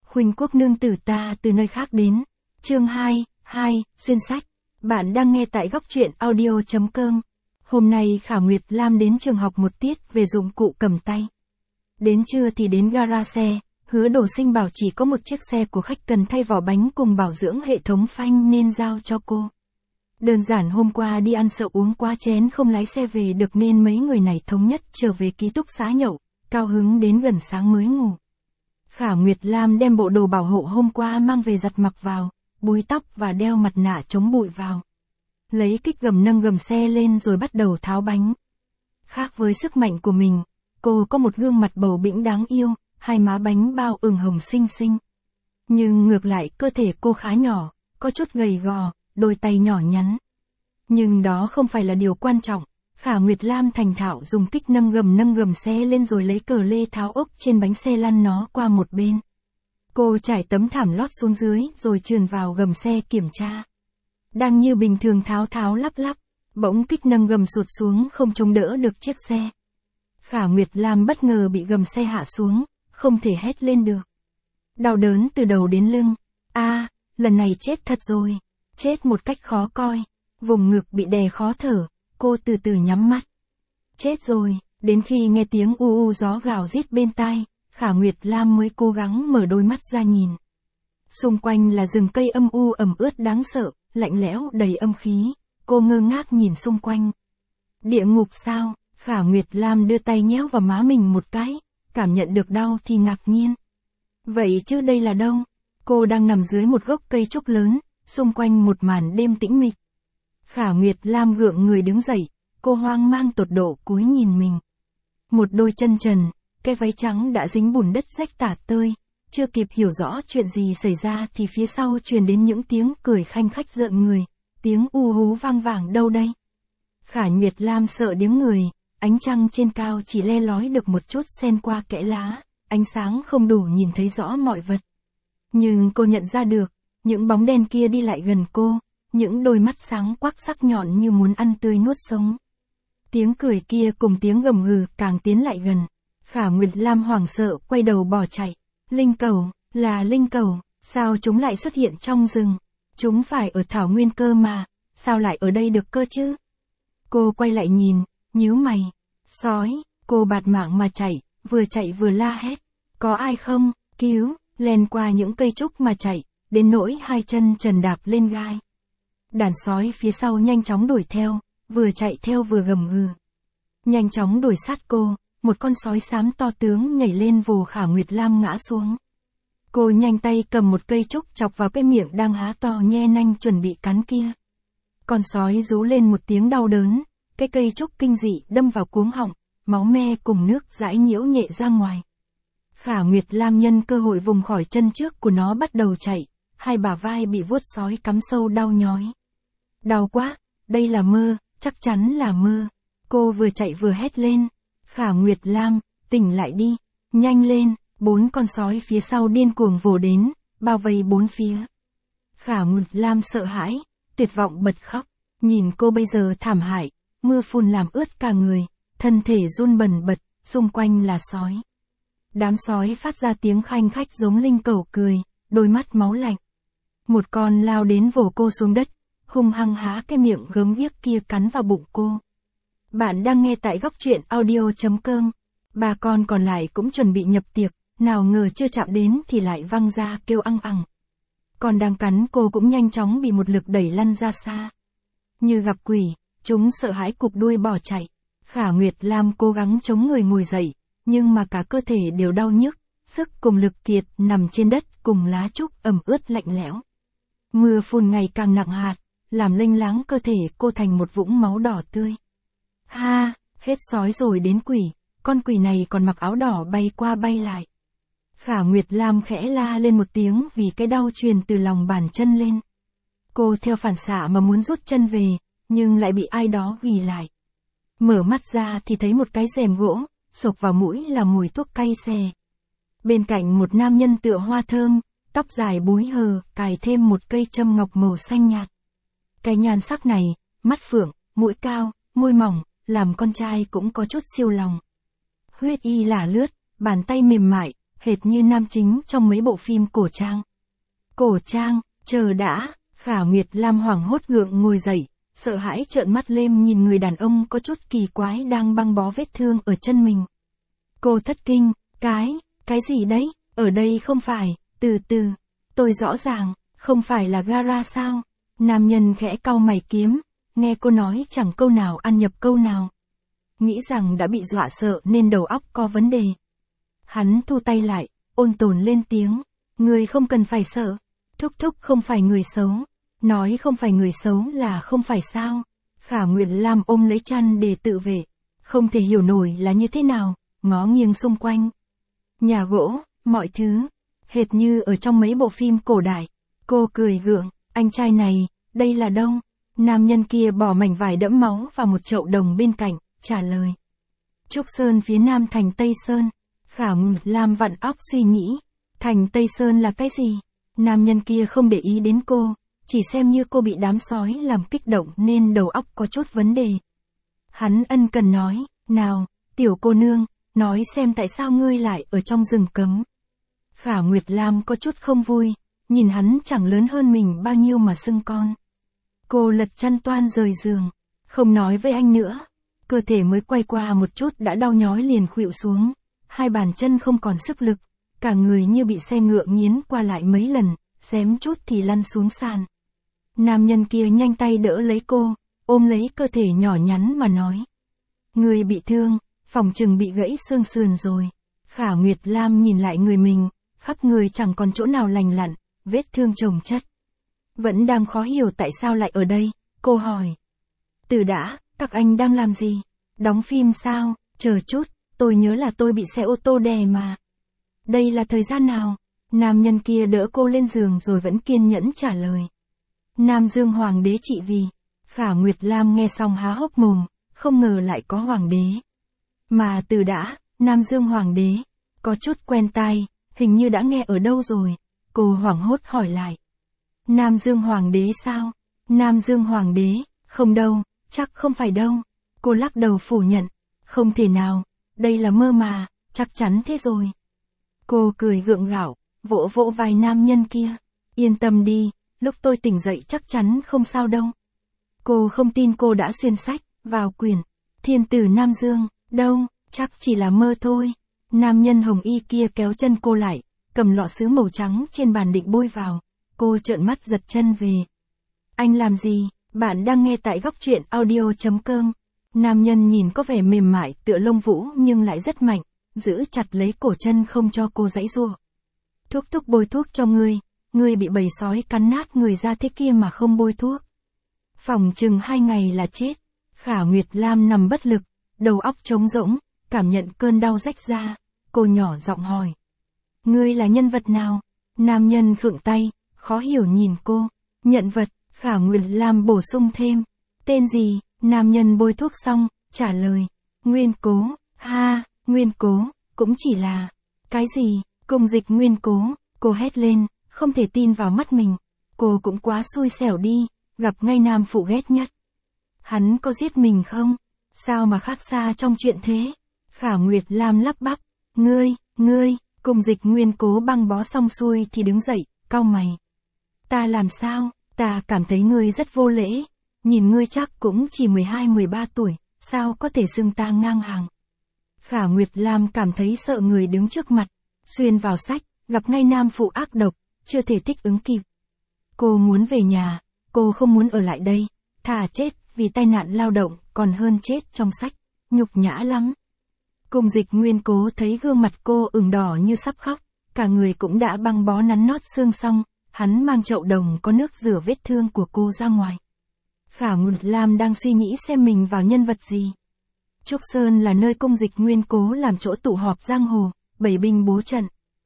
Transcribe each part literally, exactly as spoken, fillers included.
Khuynh Quốc nương tử ta từ nơi khác đến. Chương hai, hai, xuyên sách. Bạn đang nghe tại góc truyện audio chấm com. Hôm nay Khả Nguyệt Lam đến trường học một tiết về dụng cụ cầm tay. Đến trưa thì đến gara xe, Hứa Đồ Sinh bảo chỉ có một chiếc xe của khách cần thay vỏ bánh cùng bảo dưỡng hệ thống phanh nên giao cho cô. Đơn giản hôm qua đi ăn sợ uống quá chén không lái xe về được nên mấy người này thống nhất trở về ký túc xá nhậu, cao hứng đến gần sáng mới ngủ. Khả Nguyệt Lam đem bộ đồ bảo hộ hôm qua mang về giặt mặc vào, búi tóc và đeo mặt nạ chống bụi vào. Lấy kích gầm nâng gầm xe lên rồi bắt đầu tháo bánh. Khác với sức mạnh của mình, cô có một gương mặt bầu bĩnh đáng yêu, hai má bánh bao ửng hồng xinh xinh. Nhưng ngược lại cơ thể cô khá nhỏ, có chút gầy gò, đôi tay nhỏ nhắn. Nhưng đó không phải là điều quan trọng. Khả Nguyệt Lam thành thạo dùng kích nâng gầm nâng gầm xe lên rồi lấy cờ lê tháo ốc trên bánh xe lăn nó qua một bên. Cô trải tấm thảm lót xuống dưới rồi trườn vào gầm xe kiểm tra. Đang như bình thường tháo tháo lắp lắp, bỗng kích nâng gầm sụt xuống không chống đỡ được chiếc xe. Khả Nguyệt Lam bất ngờ bị gầm xe hạ xuống, không thể hét lên được. Đau đớn từ đầu đến lưng. A, à, lần này chết thật rồi. Chết một cách khó coi. Vùng ngực bị đè khó thở. Cô từ từ nhắm mắt. Chết rồi, đến khi nghe tiếng u u gió gào rít bên tai, Khả Nguyệt Lam mới cố gắng mở đôi mắt ra nhìn. Xung quanh là rừng cây âm u ẩm ướt đáng sợ, lạnh lẽo đầy âm khí, cô ngơ ngác nhìn xung quanh. Địa ngục sao? Khả Nguyệt Lam đưa tay nhéo vào má mình một cái, cảm nhận được đau thì ngạc nhiên. Vậy chứ đây là đâu? Cô đang nằm dưới một gốc cây trúc lớn, xung quanh một màn đêm tĩnh mịch. Khả Nguyệt Lam gượng người đứng dậy, cô hoang mang tột độ cúi nhìn mình. Một đôi chân trần, cái váy trắng đã dính bùn đất rách tả tơi, chưa kịp hiểu rõ chuyện gì xảy ra thì phía sau truyền đến những tiếng cười khanh khách rợn người, tiếng u hú vang vẳng đâu đây. Khả Nguyệt Lam sợ điếng người, ánh trăng trên cao chỉ le lói được một chút xen qua kẽ lá, ánh sáng không đủ nhìn thấy rõ mọi vật. Nhưng cô nhận ra được, những bóng đen kia đi lại gần cô. Những đôi mắt sáng quắc sắc nhọn như muốn ăn tươi nuốt sống. Tiếng cười kia cùng tiếng gầm gừ càng tiến lại gần. Khả Nguyệt Lam hoảng sợ quay đầu bỏ chạy. Linh cầu, là linh cầu, sao chúng lại xuất hiện trong rừng? Chúng phải ở thảo nguyên cơ mà, sao lại ở đây được cơ chứ? Cô quay lại nhìn, nhíu mày. Sói, cô bạt mạng mà chạy, vừa chạy vừa la hét. Có ai không? Cứu, len qua những cây trúc mà chạy, đến nỗi hai chân trần đạp lên gai. Đàn sói phía sau nhanh chóng đuổi theo, vừa chạy theo vừa gầm gừ. Nhanh chóng đuổi sát cô, một con sói xám to tướng nhảy lên vồ Khả Nguyệt Lam ngã xuống. Cô nhanh tay cầm một cây trúc chọc vào cái miệng đang há to nhe nanh chuẩn bị cắn kia. Con sói rú lên một tiếng đau đớn, cái cây trúc kinh dị đâm vào cuống họng, máu me cùng nước dãi nhiễu nhẹ ra ngoài. Khả Nguyệt Lam nhân cơ hội vùng khỏi chân trước của nó bắt đầu chạy, hai bả vai bị vuốt sói cắm sâu đau nhói. Đau quá, đây là mơ, chắc chắn là mơ. Cô vừa chạy vừa hét lên. Khả Nguyệt Lam, tỉnh lại đi, nhanh lên, bốn con sói phía sau điên cuồng vồ đến, bao vây bốn phía. Khả Nguyệt Lam sợ hãi, tuyệt vọng bật khóc, nhìn cô bây giờ thảm hại, mưa phùn làm ướt cả người, thân thể run bần bật, xung quanh là sói. Đám sói phát ra tiếng khanh khách giống linh cẩu cười, đôi mắt máu lạnh. Một con lao đến vồ cô xuống đất. Hung hăng há cái miệng gớm ghiếc kia cắn vào bụng cô. Bạn đang nghe tại góc truyện audio chấm com. Ba con còn lại cũng chuẩn bị nhập tiệc, nào ngờ chưa chạm đến thì lại văng ra kêu ăng ẳng. Còn đang cắn cô cũng nhanh chóng bị một lực đẩy lăn ra xa. Như gặp quỷ, chúng sợ hãi cụp đuôi bỏ chạy. Khả Nguyệt Lam cố gắng chống người ngồi dậy, nhưng mà cả cơ thể đều đau nhức, sức cùng lực kiệt nằm trên đất cùng lá trúc ẩm ướt lạnh lẽo. Mưa phùn ngày càng nặng hạt. Làm lênh láng cơ thể cô thành một vũng máu đỏ tươi. Ha, hết sói rồi đến quỷ, con quỷ này còn mặc áo đỏ bay qua bay lại. Khả Nguyệt Lam khẽ la lên một tiếng vì cái đau truyền từ lòng bàn chân lên. Cô theo phản xạ mà muốn rút chân về, nhưng lại bị ai đó ghì lại. Mở mắt ra thì thấy một cái rèm gỗ, xộc vào mũi là mùi thuốc cay xè. Bên cạnh một nam nhân tựa hoa thơm, tóc dài búi hờ, cài thêm một cây châm ngọc màu xanh nhạt. Cái nhan sắc này, mắt phượng, mũi cao, môi mỏng, làm con trai cũng có chút siêu lòng. Huyết y lả lướt, bàn tay mềm mại, hệt như nam chính trong mấy bộ phim cổ trang. Cổ trang, chờ đã, Khả Nguyệt Lam hoảng hốt gượng ngồi dậy, sợ hãi trợn mắt lên nhìn người đàn ông có chút kỳ quái đang băng bó vết thương ở chân mình. Cô thất kinh, cái, cái gì đấy, ở đây không phải, từ từ, tôi rõ ràng, không phải là gara sao? Nam nhân khẽ cau mày kiếm, nghe cô nói chẳng câu nào ăn nhập câu nào. Nghĩ rằng đã bị dọa sợ nên đầu óc có vấn đề. Hắn thu tay lại, ôn tồn lên tiếng, người không cần phải sợ, thúc thúc không phải người xấu, nói không phải người xấu là không phải sao. Khả Nguyệt Lam ôm lấy chăn để tự vệ, không thể hiểu nổi là như thế nào, ngó nghiêng xung quanh. Nhà gỗ, mọi thứ, hệt như ở trong mấy bộ phim cổ đại. Cô cười gượng, anh trai này, đây là đâu? Nam nhân kia bỏ mảnh vải đẫm máu vào một chậu đồng bên cạnh, trả lời. Trúc Sơn phía nam thành Tây Sơn. Khả Nguyệt Lam vặn óc suy nghĩ, thành Tây Sơn là cái gì? Nam nhân kia không để ý đến cô, chỉ xem như cô bị đám sói làm kích động nên đầu óc có chút vấn đề. Hắn ân cần nói, nào, tiểu cô nương, nói xem tại sao ngươi lại ở trong rừng cấm. Khả Nguyệt Lam có chút không vui, nhìn hắn chẳng lớn hơn mình bao nhiêu mà xưng con. Cô lật chăn toan rời giường, không nói với anh nữa. Cơ thể mới quay qua một chút đã đau nhói liền khuỵu xuống, hai bàn chân không còn sức lực, cả người như bị xe ngựa nghiến qua lại mấy lần, xém chút thì lăn xuống sàn. Nam nhân kia nhanh tay đỡ lấy cô, ôm lấy cơ thể nhỏ nhắn mà nói. Người bị thương, phòng chừng bị gãy xương sườn rồi. Khả Nguyệt Lam nhìn lại người mình, khắp người chẳng còn chỗ nào lành lặn, vết thương chồng chất. Vẫn đang khó hiểu tại sao lại ở đây, cô hỏi. Từ đã, các anh đang làm gì? Đóng phim sao? Chờ chút, tôi nhớ là tôi bị xe ô tô đè mà. Đây là thời gian nào? Nam nhân kia đỡ cô lên giường rồi vẫn kiên nhẫn trả lời. Nam Dương Hoàng đế trị vì. Khả Nguyệt Lam nghe xong há hốc mồm, không ngờ lại có hoàng đế. Mà từ đã, Nam Dương Hoàng đế, có chút quen tai, hình như đã nghe ở đâu rồi. Cô hoảng hốt hỏi lại. Nam Dương Hoàng đế sao? Nam Dương Hoàng đế, không đâu, chắc không phải đâu. Cô lắc đầu phủ nhận, không thể nào, đây là mơ mà, chắc chắn thế rồi. Cô cười gượng gạo, vỗ vỗ vai nam nhân kia. Yên tâm đi, lúc tôi tỉnh dậy chắc chắn không sao đâu. Cô không tin cô đã xuyên sách, vào quyển. Thiên tử Nam Dương, đâu, chắc chỉ là mơ thôi. Nam nhân hồng y kia kéo chân cô lại, cầm lọ sứ màu trắng trên bàn định bôi vào. Cô trợn mắt giật chân về. Anh làm gì? Bạn đang nghe tại góc truyện audio chấm com. Nam nhân nhìn có vẻ mềm mại tựa lông vũ nhưng lại rất mạnh, giữ chặt lấy cổ chân không cho cô giãy giụa. Thuốc thúc bôi thuốc cho ngươi, ngươi bị bầy sói cắn nát người ra thế kia mà không bôi thuốc. Phòng chừng hai ngày là chết. Khả Nguyệt Lam nằm bất lực, đầu óc trống rỗng, cảm nhận cơn đau rách ra. Cô nhỏ giọng hỏi. Ngươi là nhân vật nào? Nam nhân khựng tay, khó hiểu nhìn cô. Nhận vật, Khả Nguyệt Lam bổ sung thêm. Tên gì? Nam nhân bôi thuốc xong, trả lời. Nguyên Cố, ha, Nguyên Cố, cũng chỉ là. Cái gì? Cung dịch Nguyên Cố, cô hét lên, không thể tin vào mắt mình. Cô cũng quá xui xẻo đi, gặp ngay nam phụ ghét nhất. Hắn có giết mình không? Sao mà khác xa trong chuyện thế? Khả Nguyệt Lam lắp bắp. Ngươi, ngươi, cung dịch Nguyên Cố băng bó xong xuôi thì đứng dậy, cau mày. Ta làm sao? Ta cảm thấy ngươi rất vô lễ. Nhìn ngươi chắc cũng chỉ mười hai mười ba tuổi, sao có thể xưng ta ngang hàng. Khả Nguyệt Lam cảm thấy sợ người đứng trước mặt, xuyên vào sách, gặp ngay nam phụ ác độc, chưa thể thích ứng kịp. Cô muốn về nhà, cô không muốn ở lại đây, thà chết vì tai nạn lao động còn hơn chết trong sách, nhục nhã lắm. Cung dịch Nguyên Cố thấy gương mặt cô ửng đỏ như sắp khóc, cả người cũng đã băng bó nắn nót xương xong, hắn mang chậu đồng có nước rửa vết thương của cô ra ngoài. Khả Nguyệt Lam đang suy nghĩ xem mình vào nhân vật gì. Trúc Sơn là nơi cung dịch Nguyên Cố làm chỗ tụ họp giang hồ, bảy binh bố trận.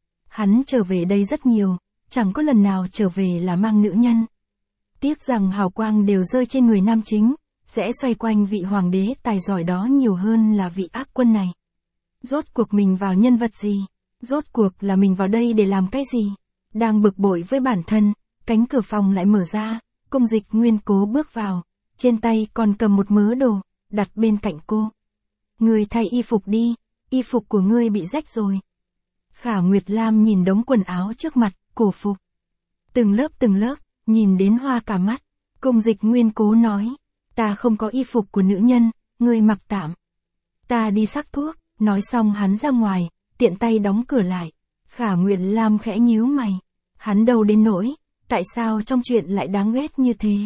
Hắn trở về đây rất nhiều, chẳng có lần nào trở về là mang nữ nhân. Tiếc rằng hào quang đều rơi trên người nam chính, sẽ xoay quanh vị hoàng đế tài giỏi đó nhiều hơn là vị ác quân này. Rốt cuộc mình vào nhân vật gì? Rốt cuộc là mình vào đây để làm cái gì? Đang bực bội với bản thân, cánh cửa phòng lại mở ra, cung dịch Nguyên Cố bước vào, trên tay còn cầm một mớ đồ, đặt bên cạnh cô. Ngươi thay y phục đi, y phục của ngươi bị rách rồi. Khả Nguyệt Lam nhìn đống quần áo trước mặt, cổ phục. Từng lớp từng lớp, nhìn đến hoa cả mắt. Cung Dịch Nguyên cố nói, ta không có y phục của nữ nhân, ngươi mặc tạm. Ta đi sắc thuốc, nói xong hắn ra ngoài, tiện tay đóng cửa lại. Khả Nguyệt Lam khẽ nhíu mày. Hắn đâu đến nỗi, tại sao trong chuyện lại đáng ghét như thế?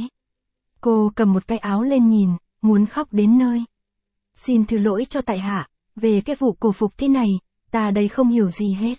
Cô cầm một cái áo lên nhìn, muốn khóc đến nơi. Xin thứ lỗi cho tại hạ, về cái vụ cổ phục thế này, ta đây không hiểu gì hết.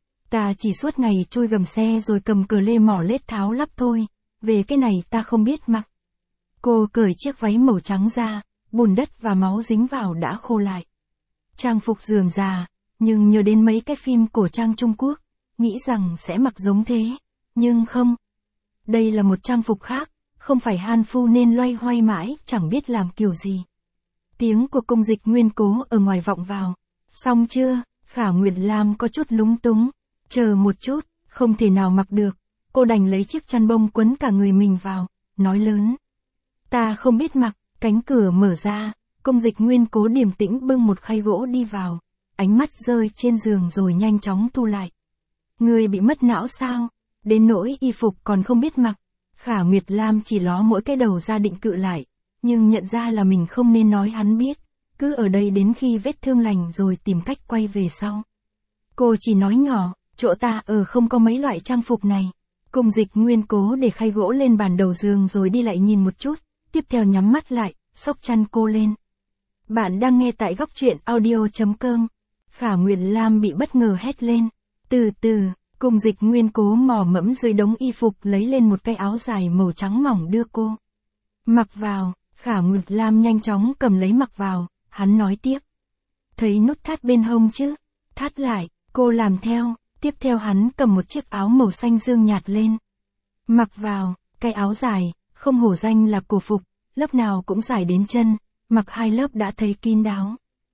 Ta chỉ suốt ngày chui gầm xe rồi cầm cờ lê mỏ lết tháo lắp thôi, về cái này ta không biết mặc. Cô cởi chiếc váy màu trắng ra, bùn đất và máu dính vào đã khô lại. Trang phục rườm rà, nhưng nhớ đến mấy cái phim cổ trang Trung Quốc, nghĩ rằng sẽ mặc giống thế, nhưng không. Đây là một trang phục khác, không phải Han Phu nên loay hoay mãi, chẳng biết làm kiểu gì. Tiếng của Cung Dịch Nguyên cố ở ngoài vọng vào. Xong chưa? Khả Nguyệt Lam có chút lúng túng. Chờ một chút, không thể nào mặc được. Cô đành lấy chiếc chăn bông quấn cả người mình vào, nói lớn. Ta không biết mặc. Cánh cửa mở ra, Cung Dịch Nguyên cố điềm tĩnh bưng một khay gỗ đi vào. Ánh mắt rơi trên giường rồi nhanh chóng thu lại. Người bị mất não sao? Đến nỗi y phục còn không biết mặc. Khả Nguyệt Lam chỉ ló mỗi cái đầu ra định cự lại, nhưng nhận ra là mình không nên nói hắn biết, cứ ở đây đến khi vết thương lành rồi tìm cách quay về sau. Cô chỉ nói nhỏ, chỗ ta ở không có mấy loại trang phục này. Cung Dịch Nguyên cố để khay gỗ lên bàn đầu giường rồi đi lại nhìn một chút, tiếp theo nhắm mắt lại, xốc chăn cô lên. Bạn đang nghe tại góc truyện audio chấm com. Khả Nguyệt Lam bị bất ngờ hét lên. Từ từ, Cung Dịch Nguyên cố mò mẫm dưới đống y phục lấy lên một cái áo dài màu trắng mỏng đưa cô. Mặc vào, Khả Nguyệt Lam nhanh chóng cầm lấy mặc vào, hắn nói tiếp. Thấy nút thắt bên hông chứ? Thắt lại, cô làm theo, tiếp theo hắn cầm một chiếc áo màu xanh dương nhạt lên. Mặc vào, cái áo dài, không hổ danh là cổ phục, lớp nào cũng dài đến chân, mặc hai lớp đã thấy kín đáo.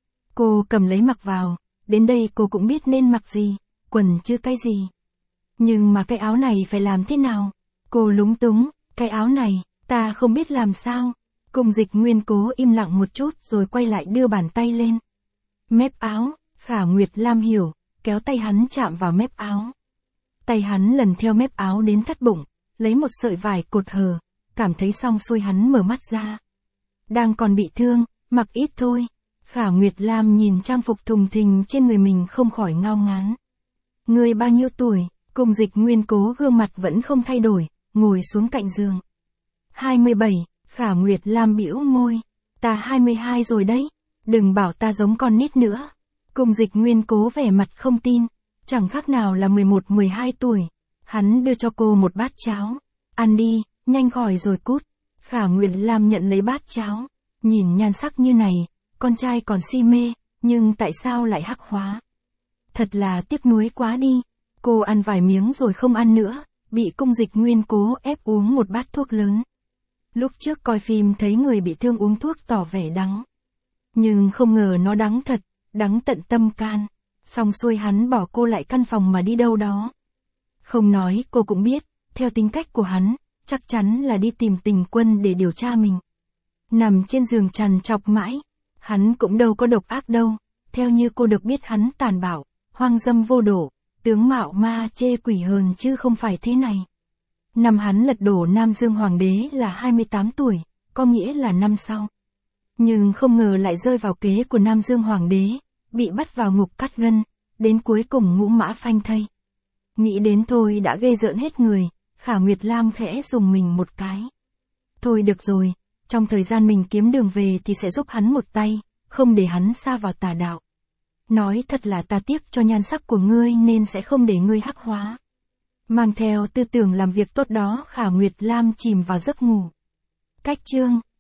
Cô cầm lấy mặc vào, đến đây cô cũng biết nên mặc gì, quần chứ cái gì. Nhưng mà cái áo này phải làm thế nào? Cô lúng túng, cái áo này, ta không biết làm sao. Cung Dịch Nguyên cố im lặng một chút rồi quay lại đưa bàn tay lên. Mép áo, Khả Nguyệt Lam hiểu, kéo tay hắn chạm vào mép áo. Tay hắn lần theo mép áo đến thắt bụng, lấy một sợi vải cột hờ, cảm thấy xong xuôi hắn mở mắt ra. Đang còn bị thương, mặc ít thôi. Khả Nguyệt Lam nhìn trang phục thùng thình trên người mình không khỏi ngao ngán. Người bao nhiêu tuổi? Cung Dịch Nguyên cố gương mặt vẫn không thay đổi, ngồi xuống cạnh giường. hai mươi bảy, Khả Nguyệt Lam bĩu môi. Ta hai mươi hai rồi đấy, đừng bảo ta giống con nít nữa. Cung Dịch Nguyên cố vẻ mặt không tin, chẳng khác nào là mười một mười hai tuổi. Hắn đưa cho cô một bát cháo. Ăn đi, nhanh khỏi rồi cút. Khả Nguyệt Lam nhận lấy bát cháo. Nhìn nhan sắc như này, con trai còn si mê, nhưng tại sao lại hắc hóa? Thật là tiếc nuối quá đi. Cô ăn vài miếng rồi không ăn nữa, bị Cung Dịch Nguyên cố ép uống một bát thuốc lớn. Lúc trước coi phim thấy người bị thương uống thuốc tỏ vẻ đắng. Nhưng không ngờ nó đắng thật, đắng tận tâm can. Xong xuôi hắn bỏ cô lại căn phòng mà đi đâu đó. Không nói cô cũng biết, theo tính cách của hắn, chắc chắn là đi tìm Tình Quân để điều tra mình. Nằm trên giường trằn trọc mãi, hắn cũng đâu có độc ác đâu, theo như cô được biết hắn tàn bạo, hoang dâm vô độ, tướng mạo ma chê quỷ hờn chứ không phải thế này. Năm hắn lật đổ Nam Dương Hoàng đế là hai mươi tám tuổi, có nghĩa là năm sau. Nhưng không ngờ lại rơi vào kế của Nam Dương Hoàng đế, bị bắt vào ngục cắt gân, đến cuối cùng ngũ mã phanh thây. Nghĩ đến thôi đã ghê rợn hết người, Khả Nguyệt Lam khẽ dùng mình một cái. Thôi được rồi, trong thời gian mình kiếm đường về thì sẽ giúp hắn một tay, không để hắn sa vào tà đạo. Nói thật là ta tiếc cho nhan sắc của ngươi nên sẽ không để ngươi hắc hóa. Mang theo tư tưởng làm việc tốt đó, Khả Nguyệt Lam chìm vào giấc ngủ. Cách chương